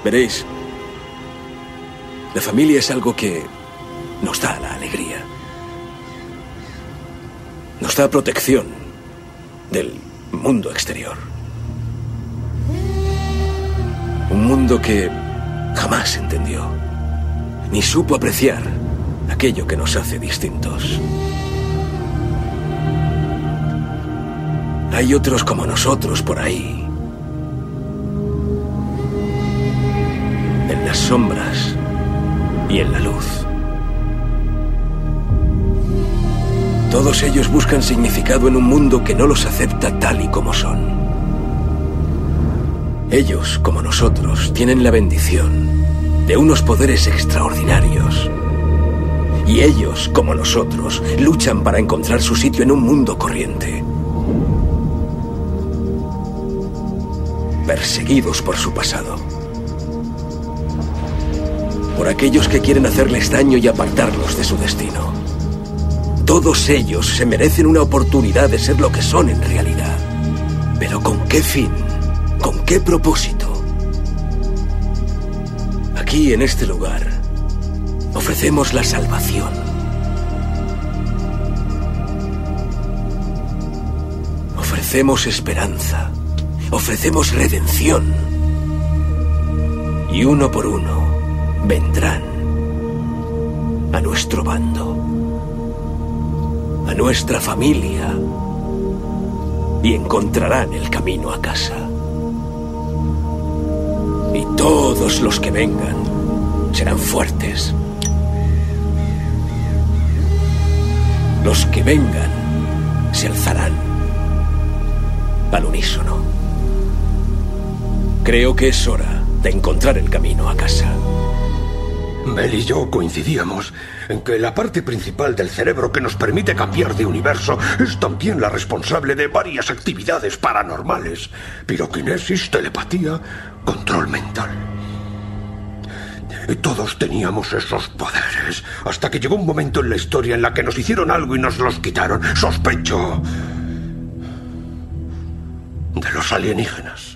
Veréis, la familia es algo que nos da la alegría. Nos da protección del mundo exterior. Un mundo que jamás entendió, ni supo apreciar aquello que nos hace distintos. Hay otros como nosotros por ahí, en las sombras y en la luz. Todos ellos buscan significado en un mundo que no los acepta tal y como son. Ellos, como nosotros, tienen la bendición de unos poderes extraordinarios. Y ellos, como nosotros, luchan para encontrar su sitio en un mundo corriente. Perseguidos por su pasado. Por aquellos que quieren hacerles daño y apartarlos de su destino. Todos ellos se merecen una oportunidad de ser lo que son en realidad. Pero ¿con qué fin? ¿Con qué propósito? Aquí, en este lugar, ofrecemos la salvación. Ofrecemos esperanza. Ofrecemos redención. Y uno por uno vendrán a nuestro bando, a nuestra familia, y encontrarán el camino a casa. Y todos los que vengan serán fuertes. Los que vengan se alzarán al unísono. Creo que es hora de encontrar el camino a casa. Mel y yo coincidíamos en que la parte principal del cerebro que nos permite cambiar de universo es también la responsable de varias actividades paranormales. Piroquinesis, telepatía, control mental. Y todos teníamos esos poderes, hasta que llegó un momento en la historia en la que nos hicieron algo y nos los quitaron. Sospecho de los alienígenas.